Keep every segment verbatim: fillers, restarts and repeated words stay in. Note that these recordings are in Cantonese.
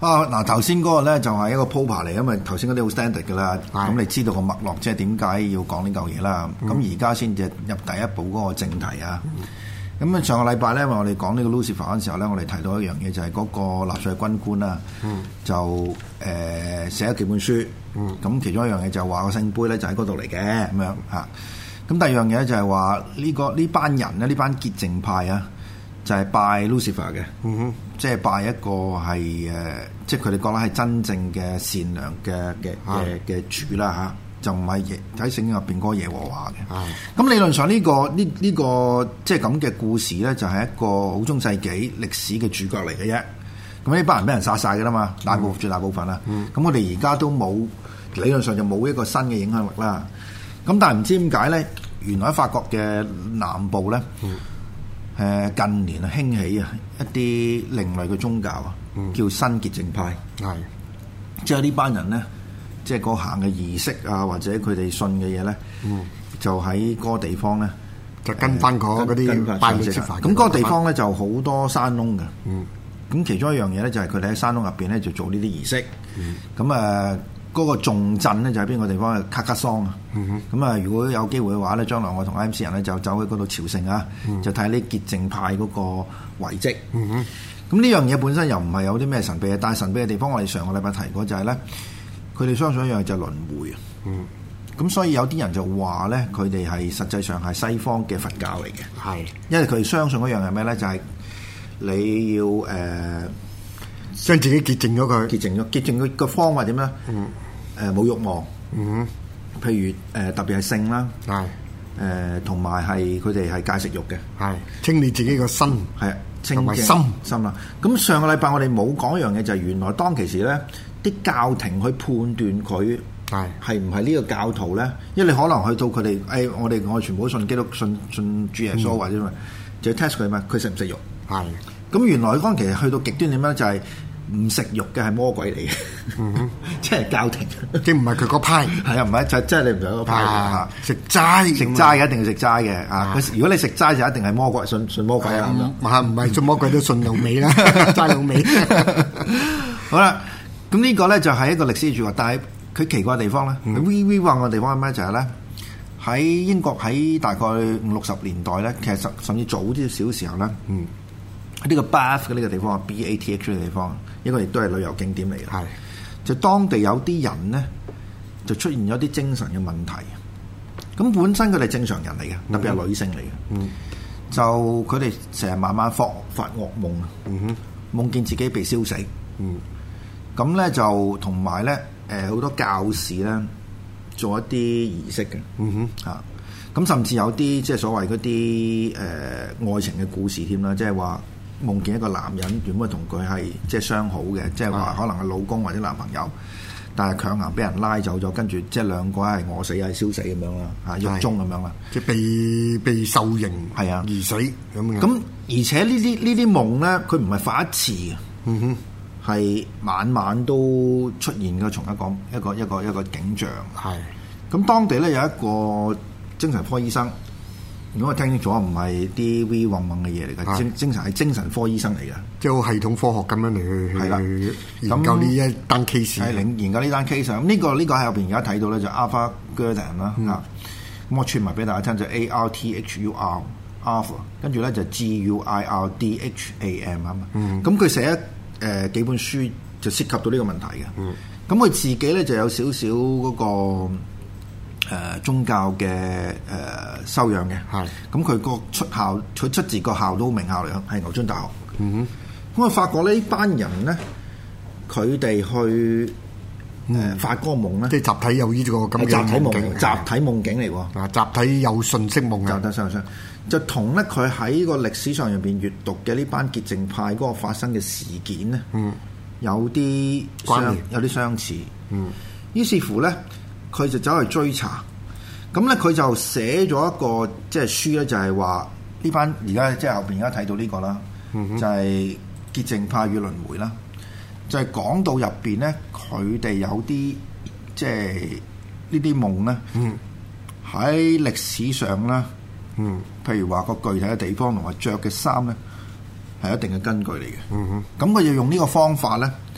啊嗱，頭先嗰個咧就係一個鋪排嚟，因為頭先嗰啲好 standard 㗎啦。咁係你知道個脈絡，即係點解要講呢嚿嘢啦？咁而家先至入第一步嗰個正題啊。咁啊、嗯，上個禮拜咧，我哋講呢個 Lucifer 嗰陣時候咧，我哋提到一樣嘢，就係嗰個納粹軍官啊，嗯、就誒、呃、寫咗幾本書。咁、嗯、其中一樣嘢就係話個聖杯咧就喺嗰度嚟嘅咁樣嚇。咁第二樣嘢就係話呢個呢班人咧，呢班潔淨派啊，就係、是、拜 Lucifer 嘅，嗯、哼即係拜一個係誒、呃，即係佢哋覺得係真正嘅善良嘅嘅嘅嘅主啦嚇。就唔係耶喺聖經入邊嗰個耶和華嘅。咁的理論上呢、這個呢呢、這個即係咁嘅故事咧，就係、是、一個好中世紀歷史嘅主角嚟嘅啫。咁呢班人俾人殺晒㗎啦嘛，大部、嗯、絕大部分啦。咁、嗯、我哋而家都冇理論上就冇一個新嘅影響力啦。咁但係唔知點解咧？原來喺法國嘅南部咧，誒、嗯呃、近年啊興起啊一啲另類嘅宗教啊，嗯、叫新潔淨派。係的，即係呢班人咧。即係嗰行嘅儀式啊，或者佢哋信嘅嘢咧，嗯、就喺嗰個地方咧， 就跟翻嗰嗰啲拜律法。 咁嗰個地方咧就好多山窿嘅。咁、嗯、其中一樣嘢咧就係佢哋喺山窿入邊咧就做呢啲儀式。咁誒嗰個重鎮咧就喺邊個地方啊？卡卡桑啊。咁啊、嗯，如果有機會嘅話咧，將來我同 M C 人咧就走去嗰度朝聖啊，嗯、就睇呢潔淨派嗰個遺跡。咁呢樣嘢本身又唔係有啲咩神秘嘅，但係神秘嘅地方我哋上個禮拜提過就係咧。佢哋相信一樣就係輪迴啊，嗯，咁所以有啲人就話咧，佢哋係實際上係西方嘅佛教嚟嘅，係是，因為佢哋相信嗰樣係咩咧？就係、是、你要誒將、呃、 自己潔淨咗佢， 潔淨咗，潔淨佢個方法點咧？嗯，誒冇慾望，嗯，譬如誒、呃、特別係性啦，係是，誒同埋係佢哋係戒食肉嘅，係清理自己個身，係清淨心心啦。咁上個禮拜我哋冇講一樣嘢，就係原來當其時咧。啲教廷去判斷佢係係唔係呢個教徒咧？因為你可能去到佢哋，誒、哎、我哋我哋全部都信基督、信信主耶穌、嗯、或者咩，就 test 佢嘛，佢食唔食肉？係咁的原來嗰陣其實去到極端點樣就係唔食肉嘅係魔鬼嚟嘅，嗯、即係教廷， 即唔係佢個派， 係啊，唔係就即係你唔係嗰個派啊！ 食齋食齋嘅一定要食齋嘅啊！如果你食齋就一定係魔鬼，信信魔鬼啊！ 唔係唔係信魔鬼都信老味啦，齋老味。 好啦。咁呢個咧就係一個歷史主角，但係佢奇怪嘅地方咧，佢微微話嘅地方係咩？就係咧喺英國喺大概五六十年代咧，其實甚至早啲少時候咧，嗯，呢個 Bath 嘅呢個地方 B A T H 嘅地方，一個亦都係旅遊景點嚟嘅，係是就當地有啲人咧就出現咗啲精神嘅問題，咁本身佢哋正常人嚟嘅，特別係女性嚟嘅，嗯，就佢哋成日慢慢發發噩夢啊，嗯哼，夢見自己被燒死，嗯。咁咧就同埋咧，誒好多教士咧做一啲儀式嘅，嗯哼，嚇，咁甚至有啲即係所謂嗰啲誒愛情嘅故事添啦，即係話夢見一個男人原本同佢係即係相好嘅，即係話可能係老公或者男朋友，但係強行俾人拉走咗，跟住即係兩個係餓死係燒死咁樣啦，嚇獄中咁樣啦， 即係被被受刑係啊而死咁樣。咁而且呢啲呢啲夢咧，佢唔係發一次嘅，嗯哼。係晚晚都出現嘅，從一個一個一個一個景象。係咁是，當地咧有一個精神科醫生。如果我聽清楚，唔係啲 V 混混嘅嘢嚟嘅，精精神係精神科醫生嚟嘅， 即係好系統科學咁樣嚟去係啦研究呢一單 case。 係研研究呢單 case。咁呢個呢個喺入邊而家睇到咧就 Arthur Gurdon 啦嚇。咁我串埋俾大家聽就 A R T H U R Arthur，跟住咧就 G U I R D H A M 啊嘛。咁佢寫誒、呃、幾本書就涉及到呢個問題嘅，咁佢、嗯、自己咧就有少少嗰個、呃、宗教嘅誒、呃、修養嘅，係咁佢個出校佢出自個校都名校嚟嘅，係牛津大學。嗯哼，咁我發覺呢班人咧，佢哋去誒、呃、發個夢咧， 即係集體有呢個咁嘅集體夢， 境集體夢境嚟喎， 啊集體有信息夢啊， 集體相相。就同咧佢喺個歷史上入邊閱讀嘅呢班潔淨派嗰個發生嘅事件咧，嗯，有啲關聯，有啲相似，嗯。於是乎咧，佢就走去追查，咁咧佢就寫咗一個即係書咧，就係話呢班而家即係後邊而家睇到呢個啦，嗯、哼就係潔淨派與輪迴啦，就係、是、講到入邊咧，佢哋有啲即係呢啲夢咧，嗯，喺歷史上咧。嗯，譬如話個具體嘅地方同埋着嘅衫咧，係一定嘅根據嚟嘅。嗯哼，咁佢就用呢個方法咧，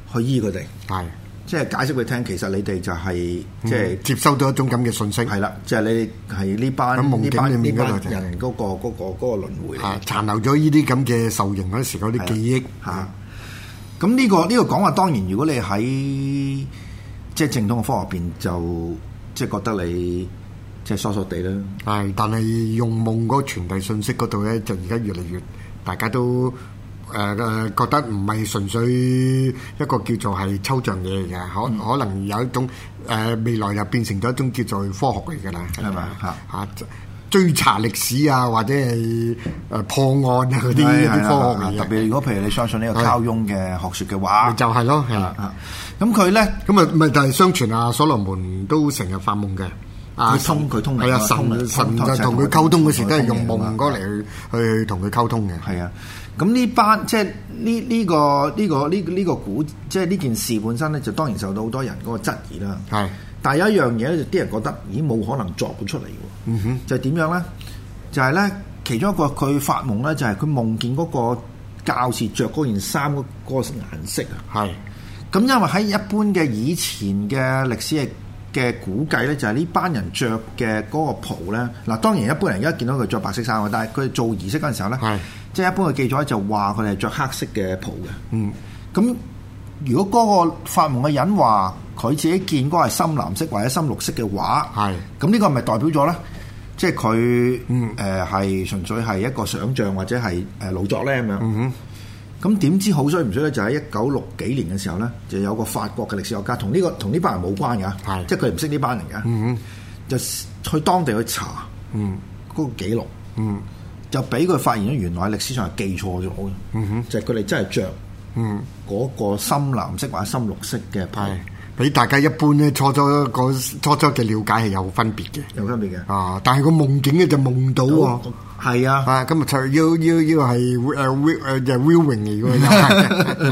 去醫佢哋， 係即係解釋俾佢聽，其實你哋就係即係接收到一種咁嘅信息， 係啦，即係你係呢班呢班呢班人嗰個嗰個嗰個輪迴嚟， 殘留咗呢啲咁嘅受刑嗰時嗰啲記憶嚇。咁呢個呢個講話當然，如果你喺即係正統嘅科學邊，就即係覺得你即係傻傻地啦。 係，但係用夢嗰個傳遞信息嗰度咧，就而家越嚟越大家都。誒誒、呃、覺得唔係純粹一個叫做係抽象嘢嚟嘅，可、嗯、可能有一種誒、呃、未來又變成咗一種叫做科學嚟㗎啦，係咪嚇嚇追查歷史啊，或者係誒破案啊嗰啲一啲科學嚟嘅。特別如果譬如你相信呢個卡翁嘅學説嘅話，就係咯，係啊。咁佢咧咁啊，咪就係相傳啊，所羅門都成日發夢嘅。 佢通佢通係啊，神神就同佢溝通嗰時都係用夢嗰嚟去去同佢溝通嘅。 係啊。咁呢班即係呢呢個呢個呢呢個古即係呢件事本身咧，就當然受到好多人嗰個質疑啦。係，但係有一樣嘢咧，啲人覺得咦冇可能作到出嚟喎。嗯哼，就係點樣咧？就係咧，其中一個佢發夢咧，就係佢夢見嗰個教士着嗰件衫嗰個顏色啊。係，咁因為喺一般嘅以前嘅歷史嘅嘅估計咧，就係呢班人着嘅嗰個袍咧。嗱，當然一般人而家見到佢着白色衫，但係佢做儀式嗰陣時候咧。係。即係一般嘅記載就話佢哋係着黑色嘅袍嘅。嗯，咁如果嗰個發夢嘅人話佢自己見嗰係深藍色或者深綠色嘅話，係咁呢個係咪代表咗咧？即係佢誒係純粹係一個想像或者係誒老作咧咁樣。嗯哼，咁點知好衰唔衰咧？就喺一九六幾年嘅時候咧，就有個法國嘅歷史學家同呢、這個同呢班人冇關㗎，係即係佢唔識呢班人嘅。嗯哼，就去當地去查嗯嗰個記錄。嗯。就俾佢發現咗，原來喺歷史上係記錯咗嘅。嗯哼，就係佢哋真係着嗯嗰個深藍色或者深綠色嘅袍，比大家一般咧初初個初初嘅了解係有分別嘅，有分別嘅。啊，但係個夢境咧就夢到喎。係啊，啊咁啊就要要要係誒誒就 viewing 嚟嘅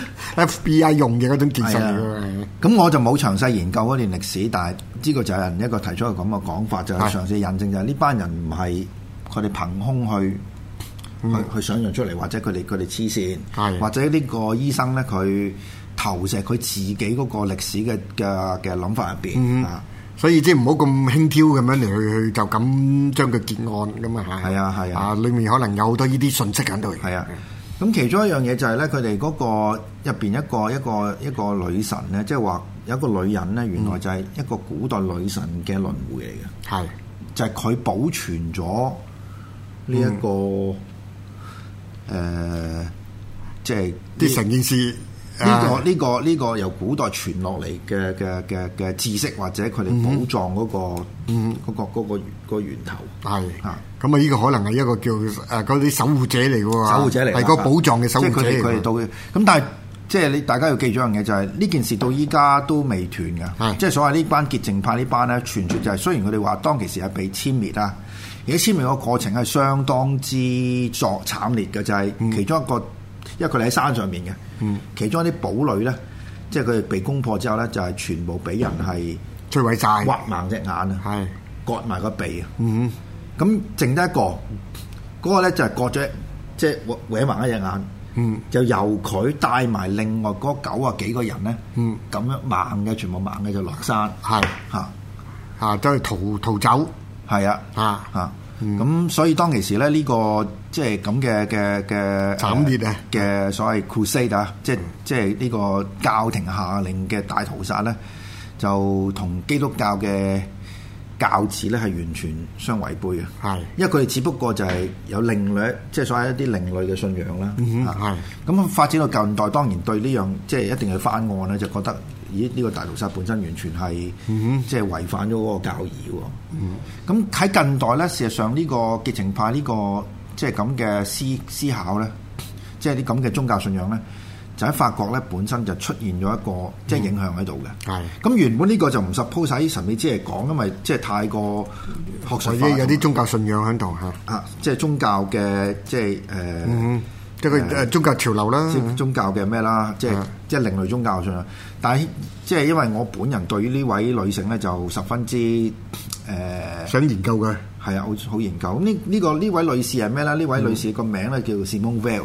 ，F B I 用嘅嗰種技術嚟嘅。咁我就冇詳細研究嗰段歷史，但係呢個就係人一個提出嘅咁嘅講法，就係嘗試印證就係呢班人唔係。佢哋憑空去、嗯、去去想像出嚟，或者佢哋佢哋黐線，係或者呢個醫生咧，佢投射佢自己嗰個歷史嘅嘅嘅諗法入邊、嗯、啊，所以即係唔好咁輕佻咁樣嚟去去就咁將佢結案咁啊，係啊係啊，啊裡面可能有好多呢啲信息喺度。係啊，咁其中一樣嘢就係咧，佢哋嗰個入邊一個一個一個女神咧，即係話有一個女人咧，原來就係一個古代女神嘅輪迴嚟嘅，係、嗯、就係佢保存咗。呢一、這個誒、呃，即係啲成件事呢、這個呢、這個呢、這個由古代傳落嚟嘅嘅嘅嘅知識，或者佢哋寶藏嗰、那個嗰、嗯那個嗰、那個那個那個源頭係啊，咁啊呢個可能係一個叫誒嗰啲守護者嚟嘅喎，守護者嚟係個寶藏嘅守護者嚟。佢哋到咁，但係即係你大家要記住一樣嘢，就係、是、呢件事到依家都未斷嘅，即係所謂呢班潔淨派呢班咧，傳説就係、是、雖然佢哋話當其時係被殲滅啊。而家簽名個過程係相當之作慘烈嘅，就係、是、其中一個，嗯、因為佢哋喺山上面嘅，嗯、其中一啲堡壘咧，即係佢哋被攻破之後咧，就係、是、全部俾人係摧毀晒，挖盲隻眼啊，係割埋個鼻啊，咁、嗯、剩得一個，嗰、那個咧就係割咗，即係搲埋一隻眼，嗯、就由佢帶埋另外嗰九啊幾個人咧，咁、嗯、樣盲嘅，全部盲嘅就落山，係嚇嚇都係逃逃走。係啊，啊啊，咁、嗯、所以當其時咧，呢、這個即係咁嘅嘅嘅慘烈啊嘅所謂 crusade 啊，即係即係呢個教廷下令嘅大屠殺咧，就同基督教嘅教旨咧係完全相違背嘅。係，因為佢哋只不過就係有另類，即係所謂一啲另類嘅信仰啦。嗯哼，係。咁發展到近代，當然對呢樣即係一定要翻案咧，就覺得。咦？呢、這個大屠殺本身完全係、嗯、即係違反咗嗰個教義喎。咁喺、嗯、近代咧，事實上呢個潔淨派呢、這個即係咁嘅思思考咧，即係啲咁嘅宗教信仰咧，就喺法國咧本身就出現咗一個、嗯、即係影響喺度嘅。係咁原本呢個就唔 suppose 喺神秘之嚟講，因為即係太過學術化，有啲宗教信仰喺度嚇啊！即係宗教嘅即係誒。呃嗯即係佢誒宗教潮流啦，即係宗教嘅咩啦，即係即係另類宗教上。但係即係因為我本人對於呢位女性咧就十分之誒、呃、想研究嘅，係啊，好好研究。咁呢呢個呢位女士係咩咧？呢位女士個名咧叫 Simone Weil。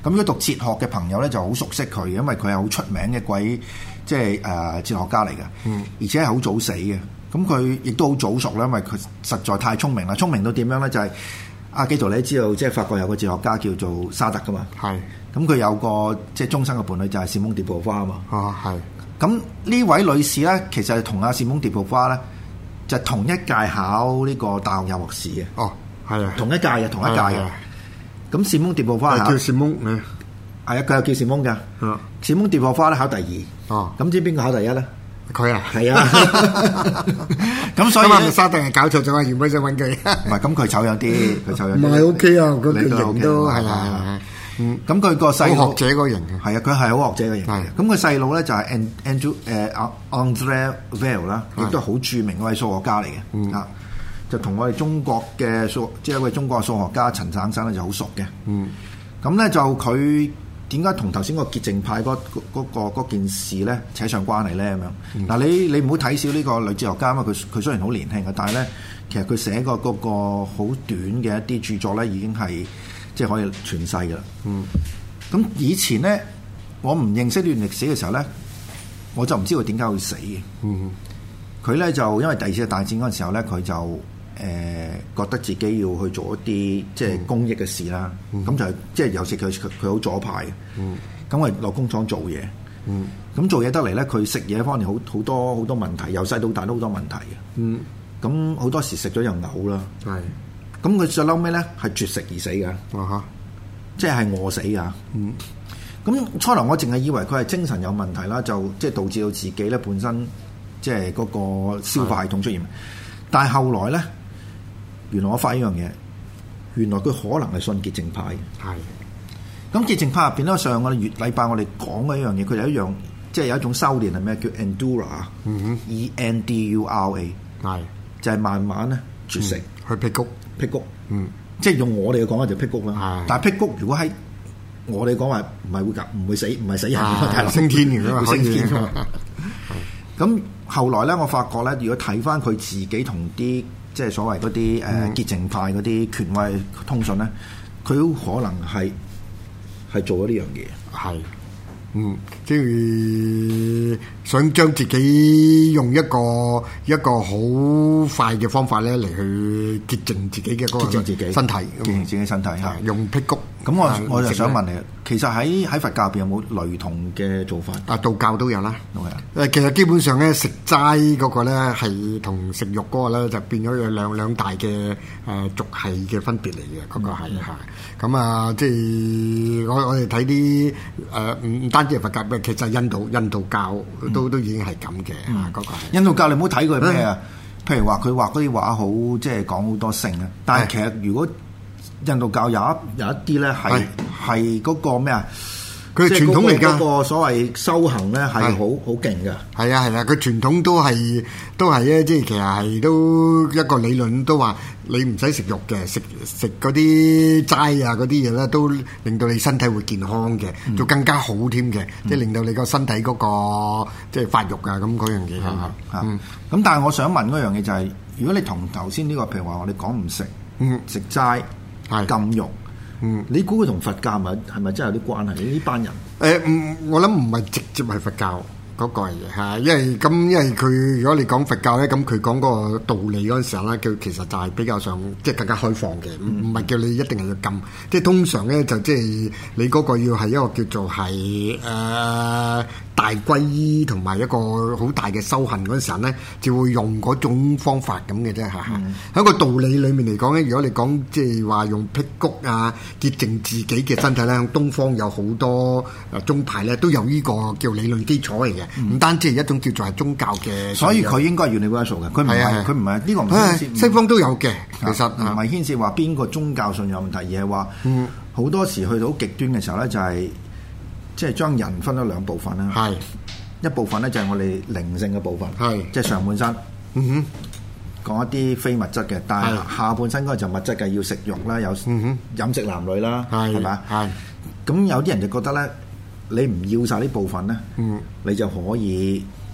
咁如果讀哲學嘅朋友咧就好熟悉佢，因為佢係好出名嘅鬼，即係誒哲學家嚟嘅，嗯、而且係好早死嘅。咁佢亦都好早熟啦，因為佢實在太聰明啦，聰明到點樣咧？就係、是、阿基圖你知道，即係法國有個哲學家叫做沙特噶嘛。係是。咁佢有個即係終生嘅伴侶就係士蒙狄布花啊嘛。啊，係。咁呢位女士咧，其實係同阿士蒙狄布花咧，就同一屆考呢個大學入學試嘅。哦，係啊，同一屆嘅，同一屆嘅。咁士蒙狄布花叫士蒙，係啊，佢又叫士蒙㗎。嗯，士蒙狄布花咧考第二。哦，咁知邊個考第一咧？ 佢啊， 係啊。咁所以咧， 沙特係搞錯咗啊！原本想揾佢。 唔係，咁佢醜樣啲，佢醜樣。 唔係 OK 啊，個型都係啊。 嗯，咁佢個細好學者個型嘅，係啊，佢係好學者嘅型嘅。咁佢細佬咧就係 Andrew 誒 André Weil 啦，亦都係好著名嗰位數學家嚟嘅。啊，就同我哋中國嘅數，即係一位中國嘅數學家陳省生咧就好熟嘅。嗯，咁咧就佢點解同頭先個潔淨派嗰嗰個嗰件事咧扯上關係咧咁樣？嗱，你你唔好睇少呢個女哲學家啊嘛！佢佢雖然好年輕嘅，但係咧其實佢寫過嗰個好短嘅一啲著作咧，已經係。即係可以傳世㗎啦。嗯，咁以前咧，我唔認識呢段歷史嘅時候咧，我就唔知佢點解會死嘅。嗯，佢咧就因為第二次大戰嗰陣時候咧，佢就誒、呃、覺得自己要去做一啲即係公益嘅事啦。咁、嗯、就即係尤其佢佢佢好左派嘅。嗯，咁我落工廠做嘢。嗯，咁做嘢得嚟咧，佢食嘢方面好好多好多問題，由細到大都好多問題嘅。嗯，咁好多時食咗又嘔啦。係。咁佢最嬲尾咧係絕食而死㗎，啊哈！即係餓死㗎。嗯，咁初頭我淨係以為佢係精神有問題啦，就即係導致到自己咧本身即係嗰個消化系統出現。是但係後來咧，原來我發現一樣嘢，原來佢可能係信潔淨派嘅。係是。咁潔淨派入邊咧，上個月禮拜我哋講嘅一樣嘢，佢有一樣即係有一種修煉係咩？叫 Endura，嗯哼 E N D U R A， 係是就係慢慢咧絕食、嗯、去辟谷。辟谷，嗯，即係用我哋嘅講法就辟谷啦。係，但係辟谷如果喺我哋講話唔係會㗎，唔會死，唔係死人，係升天嘅嘛，升天。咁後來咧，我發覺咧，如果睇翻佢自己同啲即係所謂嗰啲誒潔淨派嗰啲權威通訊咧，佢可能係係做咗呢樣嘢。係。嗯，即係想將自己用一個一個好快嘅方法咧嚟去潔淨自己嘅嗰個身體，潔淨自己身體嚇，用辟谷。咁我我就想問你，其實喺喺佛教入邊有冇類同嘅做法？啊，道教都有啦。誒，其實基本上咧食齋嗰個咧係同食肉嗰個咧就變咗有兩兩大嘅誒族系嘅分別嚟嘅，嗰個係嚇。咁啊，即係我我哋睇啲誒唔唔單止係佛教，其實印度印度教都都已經係咁嘅嚇，嗰個係。印度教你唔好睇佢咩啊？譬如話佢畫嗰啲畫好，即係講好多性啊。但係其實如果印度教有一有一啲咧係係嗰個咩啊？佢係傳統嚟㗎。嗰個所謂修行咧係好好勁㗎。係啊係啊，佢傳統都係都係咧，即係其實係都一個理論都話你唔使食肉嘅，食食嗰啲齋啊嗰啲嘢咧，都令到你身體會健康嘅，就更加好添嘅，即係令到你個身體嗰個即係發育啊咁嗰樣嘢嚇嚇。咁但係我想問嗰樣嘢就係，如果你同頭先呢個譬如話我哋講唔食食齋。禁肉，嗯，你估佢同佛教係咪係咪真係有啲關係？呢班人，誒、呃，唔，我諗唔係直接係佛教嗰個嘢嚇，因為咁，因為佢如果你講佛教咧，咁佢講嗰個道理嗰陣時候咧，佢其實就係比較上即係更加開放嘅，唔唔係叫你一定係要禁，即係通常咧就即係你嗰個要係一個叫做係誒。呃大皈依同埋一個好大嘅修行嗰陣時候咧，就會用嗰種方法咁嘅啫嚇。喺、嗯、個道理裡面嚟講咧，如果你講即係話用辟谷啊、潔淨自己嘅身體咧，喺東方有好多誒宗派咧都有呢個叫理論基礎嚟嘅，唔、嗯、單止係一種叫做係宗教嘅。所以佢應該係 universal 嘅，佢唔係佢唔係呢個唔牽涉。西方都有嘅，其實唔係牽涉話邊個宗教信仰問題，而係話好多時去到極端嘅時候咧，就係、是。即係將人分咗兩部分啦，係一部分咧就係我哋靈性嘅部分，係即係上半身，嗯哼，講一啲非物質嘅，但係下半身嗰個就物質嘅，要食肉啦，有飲食男女啦，係咪？係咁有啲人就覺得咧，你唔要晒呢部分咧，嗯，你就可以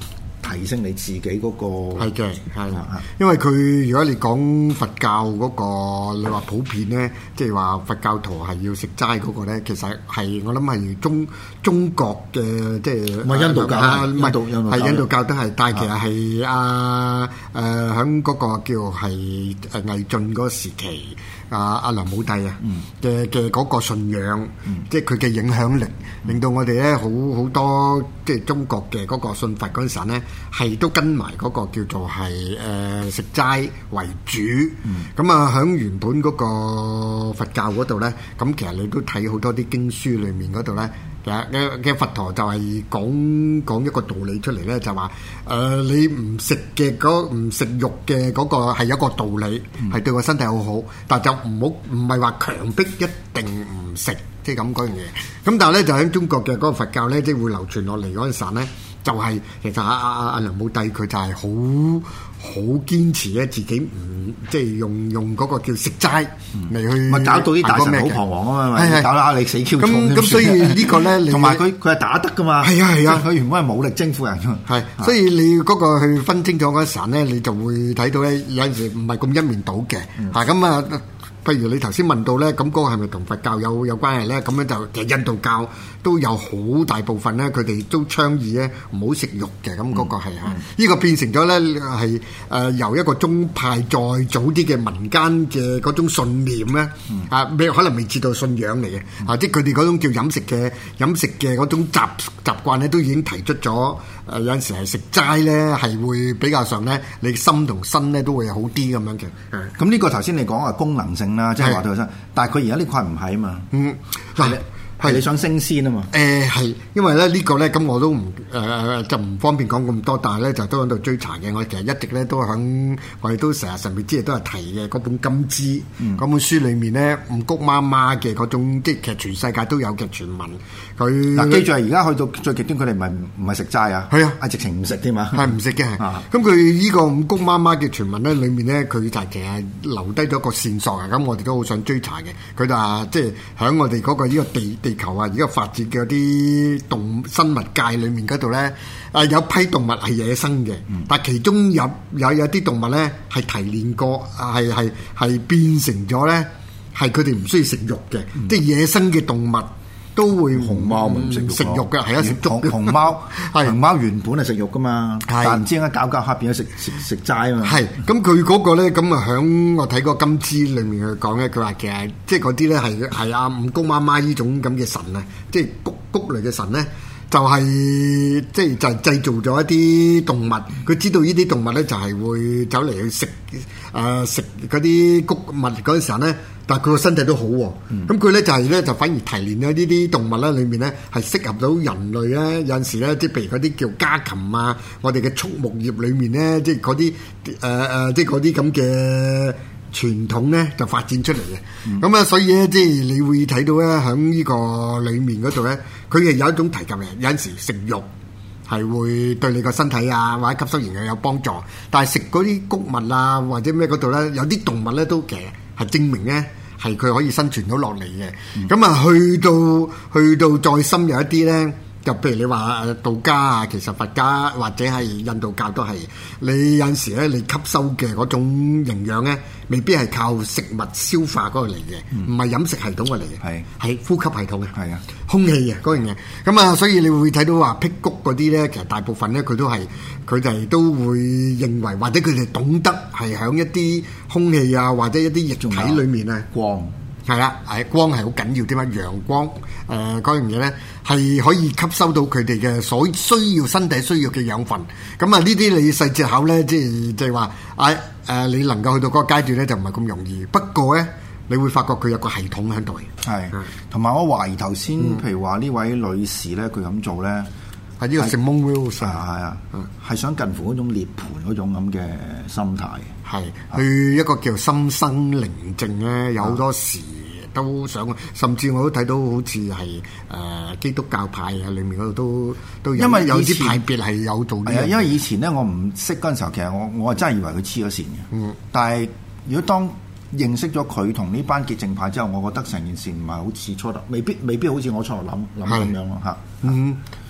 提升你自己嗰個。 係嘅，係啦，因為佢如果你講佛教嗰個，你話普遍咧，即係話佛教徒係要食齋嗰個咧，其實係我諗係中中國嘅，即係唔係印度教， 唔係係印度教都係，但係其實係啊誒喺嗰個叫係誒魏晉嗰個時期。啊！阿梁武帝啊嘅嘅嗰個信仰，嗯、即係佢嘅影響力，嗯、令到我哋咧好好多即係中國嘅嗰個信佛嗰陣時咧，係都跟埋嗰個叫做係誒、呃、食齋為主。咁啊、嗯，喺原本嗰個佛教嗰度咧，咁其實你都睇好多啲經書裡面嗰度咧。嘅嘅佛陀就係講講一個道理出嚟咧，就話誒、呃、你唔食嘅嗰唔食肉嘅嗰個係一個道理，係、嗯、對個身體好好，但就唔好唔係話強迫一定唔食，即係咁嗰樣嘢。咁但係咧就喺中國嘅嗰個佛教咧，即係會流傳落嚟嗰陣時咧，就係、是、其實阿阿阿梁武帝佢就係好好堅持咧，自己唔即係用用嗰個叫食齋嚟去，咪、嗯、搞到啲大臣好彷徨啊嘛，係係搞到你死 Q 重咁，咁所以呢個咧，同埋佢佢係打得噶嘛，係啊係啊，佢原本係武力征服人㗎，係，所以你嗰個去分清楚嗰陣咧，你就會睇到咧有陣時唔係咁一面倒嘅，嚇咁、嗯、啊。譬如你頭先問到咧，咁嗰個係咪同佛教有有關係咧？咁樣就其實印度教都有好大部分咧，佢哋都倡議咧唔好食肉嘅。咁嗰個係嚇，呢個變成咗咧係誒由一個宗派再早啲嘅民間嘅嗰種信念咧，啊未可能未至到信仰嚟嘅，啊即係佢哋嗰種叫飲食嘅飲食嘅嗰種習習慣咧，都已經提出咗誒有陣時係食齋咧係會比較上咧，你心同身咧都會好啲咁樣嘅。 咁呢個頭先你講係功能性啦，即係話對身，但係佢而家呢塊唔係啊嘛。嗯，嗱係你想升仙啊嘛。誒係、 呃，因為咧呢個咧咁我都唔誒、呃、就唔方便講咁多，但係咧就都喺度追查嘅。我其實一直咧都響我哋都成日神秘之夜都係提嘅嗰本金枝嗰、嗯、本書裡面咧五穀媽媽嘅嗰種，即係其實全世界都有嘅傳聞。佢嗱記住而家去到最極端，佢哋唔係唔係食齋啊，係啊，係直情唔食添嘛， 係唔食嘅。咁佢呢個五穀媽媽嘅傳聞咧，裡面咧佢就其實留低咗個線索啊。咁我哋都好想追查嘅。佢就話即係喺我哋嗰個呢個地地球啊，而家發展嘅啲動生物界裡面嗰度咧，啊有批動物係野生嘅，嗯、但係其中有有有啲動物咧係提煉過，係係係變成咗咧係佢哋唔需要食肉嘅，嗯、即係野生嘅動物。都會熊貓唔食食肉嘅，係啊，食熊熊貓，熊貓原本係食肉噶嘛，但係唔知點解搞搞下變咗食食食齋啊嘛。係，咁佢嗰個咧，咁啊響我睇個金枝裏面去講咧，佢話其實即係嗰啲咧係係阿五穀媽媽呢種咁嘅神啊，即係穀穀類嘅神咧。就係即係就係製造咗一啲動物，佢知道呢啲動物咧就係會走嚟去食誒食嗰啲穀物嗰陣時候咧，但係佢個身體都好喎。咁佢咧就係咧就反而提煉咗呢啲動物咧，裏面咧係適合到人類咧。有陣時咧，即係譬如嗰啲叫家禽啊，我哋嘅畜牧業裏面咧，即係嗰啲誒誒，即係嗰啲咁嘅。傳統咧就發展出嚟嘅，咁啊、嗯，所以咧即係你會睇到咧喺呢個裡面嗰度咧，佢係有一種提及嘅。有陣時食肉係會對你個身體啊或者吸收營養有幫助，但係食嗰啲穀物啊或者咩嗰度咧，有啲動物咧都其實係證明咧係佢可以生存到落嚟嘅。咁啊、嗯，去到去到再深入一啲咧。就譬如你話誒道家啊，其實佛家或者係印度教都係，你有陣時咧，你吸收嘅嗰種營養咧，未必係靠食物消化嗰個嚟嘅，唔係、嗯、飲食系統嘅嚟嘅，係係是呼吸系統嘅，係啊，空氣嘅嗰樣嘢。咁啊，所以你會睇到話辟谷嗰啲咧，其實大部分咧佢都係佢哋都會認為，或者佢哋懂得係喺一啲空氣啊，或者一啲液體裡面啊光。係啦，係光係好緊要啲嘛，陽光誒嗰樣嘢咧係可以吸收到佢哋嘅所需要身體需要嘅養分。咁啊呢啲你細節考咧，即係即係話啊誒，你能夠去到嗰個階段咧就唔係咁容易。不過咧，你會發覺佢有個系統喺度嘅。係， 同埋我懷疑頭先，譬如話呢位女士咧，佢咁做咧係呢個 Simone Weil 啊，係啊，係想近乎嗰種涅槃嗰種咁嘅心態。 係，去一個叫心生寧靜咧，有好多時。都想，甚至我都睇到好似係誒基督教派啊，裏面嗰度都都有，因為有啲派別係有做呢。係啊， 因為以前咧我唔識嗰陣時候，其實我我係真係以為佢黐咗線嘅。嗯。但係如果當認識咗佢同呢班潔淨派之後，我覺得成件事唔係好似初頭，未必未必好似我初頭諗諗咁樣咯嚇。嗯。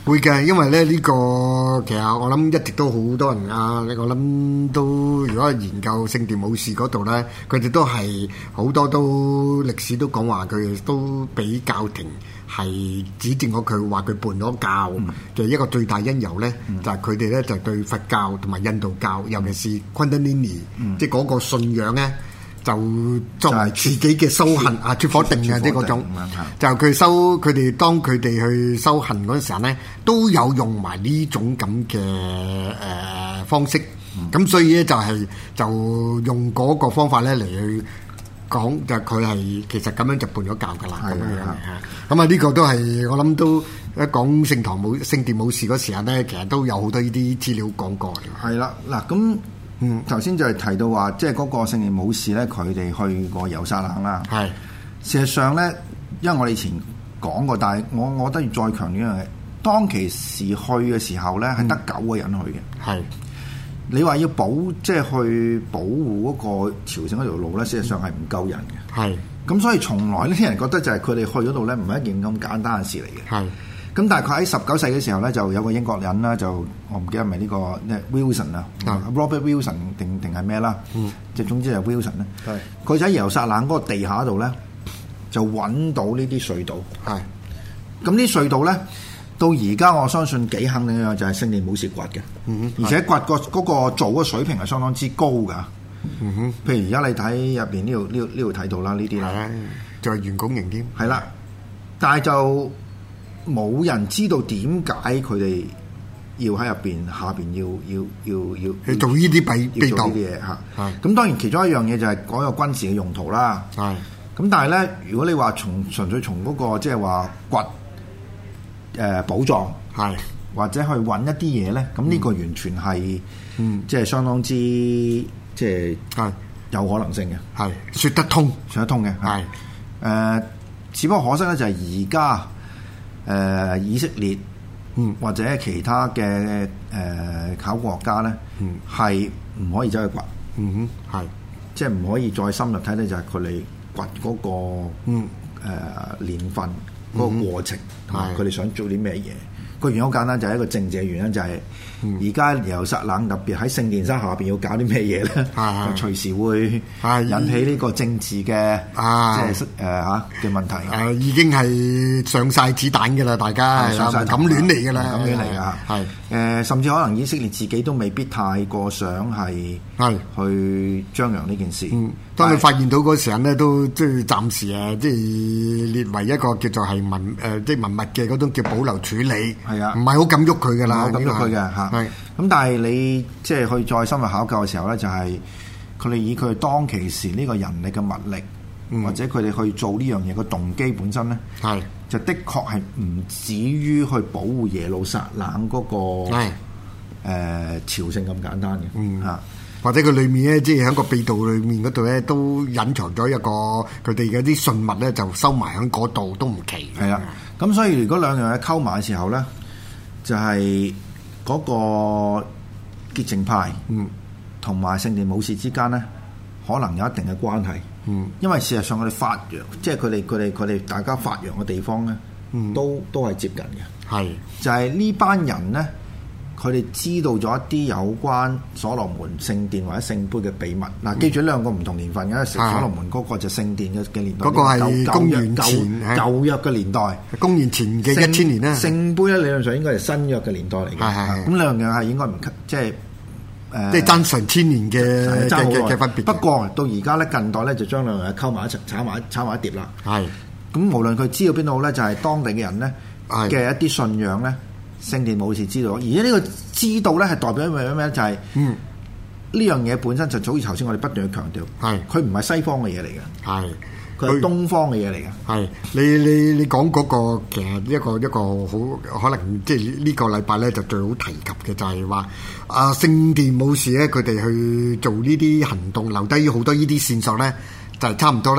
會嘅，因為咧呢、呢個其實我諗一直都好多人啊，我諗都如果係研究聖殿武士嗰度咧，佢哋都係好多都歷史都講話佢哋都俾教廷係指證咗佢話佢叛咗教嘅一個最大因由咧，嗯、就係佢哋咧就對佛教同埋印度教，尤其是昆德尼尼，嗯、即係嗰個信仰咧。就作為自己嘅修行啊，拙火定嘅即係嗰種，就佢修佢哋當佢哋去修行嗰陣時候咧，都有用埋呢種咁嘅誒方式，咁、嗯、所以咧就係、是、就用嗰個方法咧嚟去講，就佢係其實咁樣就叛咗教噶啦，咁樣樣嚇。咁啊呢個都係我諗都一講聖堂武聖殿武士嗰時候咧，其實都有好多呢啲資料講過嘅。係啦，嗱咁。嗯，頭先就係提到話，即係嗰個聖殿武士咧，佢哋去過耶路撒冷啦。係，事實上咧，因為我哋以前講過，但係我我覺得要再強調一樣嘢，當其時去嘅時候咧，係得九個人去嘅。係、嗯，你話要保，即係去保護嗰個朝聖嗰條路咧，事實上係唔夠人嘅。係，咁所以從來呢啲人覺得就係佢哋去嗰度咧，唔係一件咁簡單嘅事嚟嘅。係。咁但係佢喺十九世紀嘅時候咧，就有個英國人啦，就我唔記得係咪呢個 Wilson 啊、嗯、，Robert Wilson 定定係咩啦？嗯，即係總之係 Wilson 咧。係，佢就喺耶路撒冷嗰個地下度咧，就揾到呢啲隧道。係，咁啲隧道咧，到而家我相信幾肯定嘅就係聖殿武士掘嘅。嗯哼，而且掘個嗰個做嘅水平係相當之高㗎。嗯哼，譬如而家你睇入邊呢度呢度呢度睇到啦，呢啲啦，就係圓拱形添。係啦，但係就冇人知道點解佢哋要喺入邊下邊要要要要去做呢啲秘秘道啲嘢嚇。咁當然其中一樣嘢就係嗰個軍事嘅用途啦。係。咁但係咧，如果你話從純粹從嗰、嗰個即係話掘誒寶藏係或者去揾一啲嘢咧，咁呢個完全係嗯即係相當之即係係有可能性嘅，係説得通説得通嘅係誒。只不過可惜咧，就係而家。誒、呃、以色列，嗯，或者其他嘅誒、呃、考古學家咧，嗯，係唔可以走去掘，嗯哼，係，即係唔可以再深入睇咧，就係佢哋掘嗰個，嗯，誒、呃、年份嗰、嗰個過程，同埋佢哋想做啲咩嘢。個原因好簡單，就係一個政治嘅原因，就係而家耶路撒冷特別喺聖殿山下邊要搞啲咩嘢咧，就隨時會引起呢個政治嘅即係誒嚇嘅問題。誒已經係上晒子彈㗎啦，大家上晒咁亂嚟㗎啦，咁亂嚟㗎。係誒，甚至可能以色列自己都未必太過想係係去張揚呢件事。嗯，當佢發現到嗰時候咧，都即係暫時誒，即係列為一個叫做係文誒，即係文物嘅嗰種叫保留處理。係啊，唔係好敢喐佢噶啦，唔敢喐佢嘅嚇。係咁，但係你即係去再深入考究嘅時候咧，就係佢哋以佢當其時呢個人力嘅物力，嗯、或者佢哋去做呢樣嘢嘅動機本身咧，係就的確係唔止於去保護耶路撒冷嗰、嗰個係、呃、朝聖咁簡單嘅，嗯嚇。或者佢裏面咧，即係喺個秘道裏面嗰度咧，都隱藏咗一個佢哋嘅啲信物咧，就收埋喺嗰度都唔奇。係啊，咁所以如果兩樣嘢溝埋嘅時候咧，就係、是、嗰個潔淨派，嗯，同埋聖殿武士之間咧，可能有一定嘅關係。嗯，因為事實上我哋發揚，即係佢哋佢哋佢哋大家發揚嘅地方咧，嗯，都都係接近嘅。係，就係呢班人咧。佢哋知道咗一啲有關所羅門聖殿或者聖杯嘅秘密。嗱、嗯，記住兩個唔同年份嘅，所羅門嗰個就聖殿嘅嘅年代，嗰個係公元前舊約嘅年代，公元前嘅一千年啦。聖杯咧理論上應該係新約嘅年代嚟嘅。係咁兩樣係應該唔即係誒，即係爭成千年嘅嘅嘅分別。不過到而家咧近代咧就將兩樣溝埋一齊炒埋炒埋一碟啦。係咁，無論佢知道邊度咧，就係、是、當地嘅人咧嘅一啲信仰咧。聖殿武士知道，而且呢個知道咧係代表咩咩？就係嗯呢樣嘢本身就好似頭先我哋不斷去強調，係佢唔係西方嘅嘢嚟嘅，係佢係東方嘅嘢嚟嘅。係你你你講嗰個其實一個一個好可能即係呢個禮拜咧就最好提及嘅就係話啊聖殿武士咧佢哋去做呢啲行動，留低好多呢啲線索咧，就係差唔多咧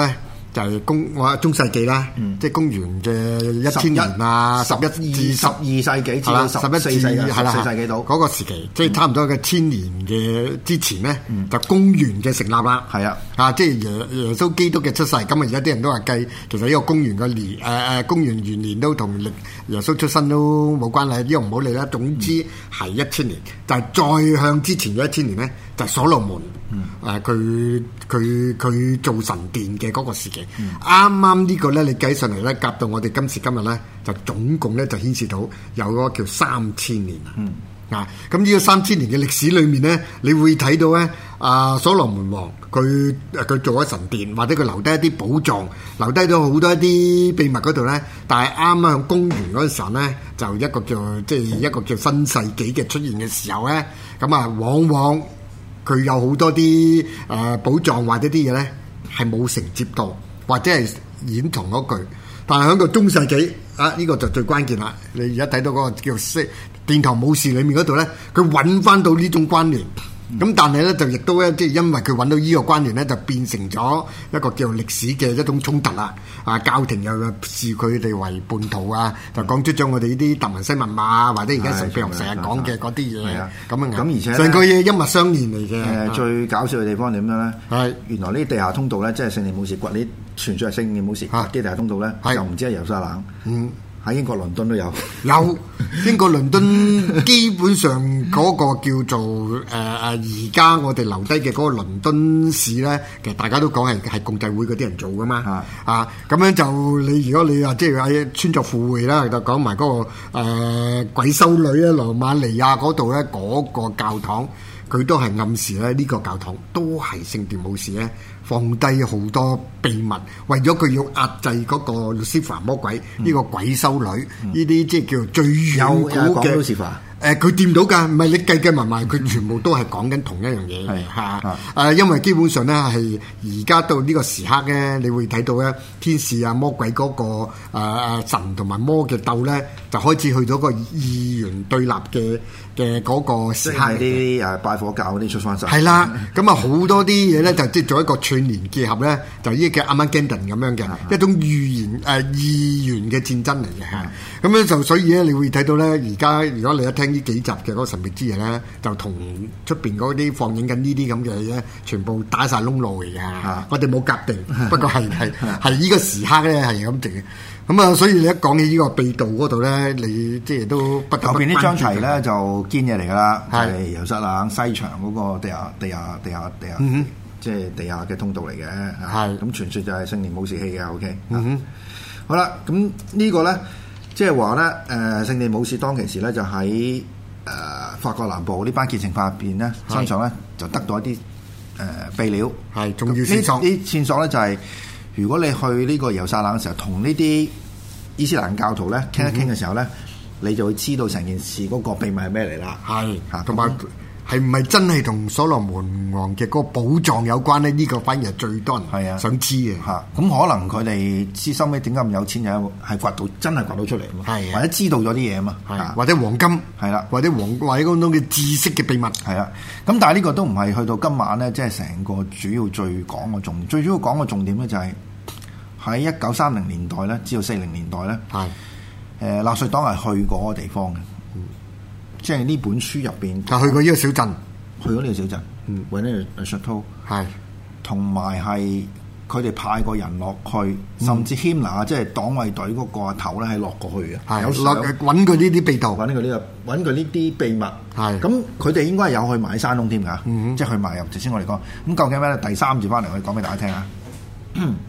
就係公我話中世紀啦， 嗯、 即係公元嘅一千年啊，十一至十二世紀至到十一世紀係啦，四世紀到嗰個時期，嗯、即係差唔多嘅千年嘅之前咧，嗯、就公元嘅成立啦。係啊，啊即係耶耶穌基督嘅出世。咁啊，而家啲人都話計，其實呢個公元嘅年誒誒公元元年都同耶穌出生都冇關係，呢個唔好理啦。總之係一千年，但係再向之前嘅一千年咧，就係所羅門。誒佢佢佢做神殿嘅嗰個時期，啱啱呢個咧你計上嚟咧，夾到我哋今時今日咧，就總共咧就顯示到有嗰個叫三千年啊！嗯、啊，咁呢個三千年嘅歷史裏面咧，你會睇到咧，啊所羅門王佢佢做咗神殿，或者佢留低一啲寶藏，留低咗好多一啲秘密嗰度咧，但係啱啱公元嗰陣時候咧，就一個叫即係一個叫新世紀嘅出現嘅時候咧，咁啊往往。佢有好多啲誒、呃、寶藏或者啲嘢咧係冇承接到，或者係演同嗰句。但係喺個中世紀啊，呢、這個就最關鍵啦。你而家睇到嗰個叫《殿堂武士》裏面嗰度咧，佢揾翻到呢種關聯。咁、嗯、但係咧就亦都咧，即係因為佢揾到呢個關聯咧，就變成咗一個叫歷史嘅一種衝突啦。啊，教廷又視佢哋為叛徒啊，就講出咗我哋呢啲達文西密碼，或者而家神秘學成日講嘅嗰啲嘢。咁啊， 咁而且成個嘢一脈相連嚟嘅。誒、 呃，最搞笑嘅地方點樣咧？係是原來呢啲地下通道咧，即係聖殿武士掘呢傳説係聖殿武士掘啲地下通道咧，是又唔知係耶路撒冷。嗯。喺英國倫敦都有， 有英國倫敦基本上嗰個叫做誒誒，而家我哋留低嘅嗰個倫敦市咧，其實大家都講係係共濟會嗰啲人做噶嘛，啊啊咁樣就你如果你話即係喺穿鑿附會啦，就講埋嗰個、呃、鬼修女咧，羅馬尼亞嗰度咧嗰個教堂，佢都係暗示咧呢個教堂都係聖殿武士咧。放低好多秘密，為咗佢要壓制嗰個 Lucifer 魔鬼呢、嗯、個鬼修女，呢啲即係叫做最遠古嘅。Lucifer 誒佢掂到㗎，唔係你計計埋埋，佢全部都係講緊同一樣嘢嚇。誒、嗯，因為基本上咧係而家到呢個時刻咧，你會睇到咧天使啊魔鬼嗰、那個誒、呃、神同埋魔嘅鬥咧，就開始去到個二元對立嘅嘅嗰個時刻。 即係啲誒拜火教嗰啲出翻晒。 係啦，咁啊好多啲嘢咧就即係做一個串聯結合咧，就呢個 Armageddon 咁樣嘅、嗯、一種預言誒二元嘅戰爭嚟嘅嚇。咁樣、嗯、就所以咧，你會睇到咧，而家如果你一聽呢幾集嘅嗰個神秘之夜咧，就同出邊嗰啲放映緊呢啲咁嘅嘢，全部打晒窿路嚟嘅。啊、我哋冇夾定，不過係係係呢個時刻咧係咁定嘅。咁啊，所以你一講起呢個秘道嗰度咧，你即係都不得不。後邊呢張題咧就堅嘢嚟㗎啦，係耶路撒冷西牆嗰個地下地下地下地下，嗯、哼即係地下嘅通道嚟嘅。係咁傳説就係聖殿武士器嘅。OK，嗯哼，好啦，咁呢個咧。即係話咧，誒、呃、聖殿武士當其時咧，就喺誒、呃、法國南部呢班虔誠派入邊咧，是身上咧就得到一啲誒、呃、秘料，係重要線索。呢啲線索咧就係、是，如果你去呢個耶路撒冷嘅時候，同呢啲伊斯蘭教徒咧傾一傾嘅時候咧，嗯、哼你就會知道成件事嗰個秘密係咩嚟啦。係嚇，同埋係唔係真係同所羅門王嘅嗰個寶藏有關咧？呢、這個反而係最多人係啊想知嘅嚇。咁可能佢哋知收尾點解咁有錢，就係掘到真係掘到出嚟啊嘛，係或者知道咗啲嘢啊嘛，係或者黃金係啦，或者黃或者嗰種嘅知識嘅秘密係啦。咁但係呢個都唔係去到今晚咧，即係成個主要最講嘅重點，最主要講嘅重點咧就係喺一九三零年代咧，至到四零年代咧，係誒納粹黨係去過嗰個地方嘅。即係呢本書入邊，就去過呢個小鎮，去咗呢個小鎮，嗯，揾呢個 Chateau，係，同埋係佢哋派個人落去，嗯、甚至 Himmler 即係黨衛隊嗰個頭咧，係落過去嘅，係有落揾佢呢啲秘道，揾佢呢個揾佢呢啲秘密，係，咁佢哋應該係有去埋山窿添㗎，嗯、哼即係去埋入。頭先我哋講，咁究竟咩咧？第三節翻嚟我哋講俾大家聽啊。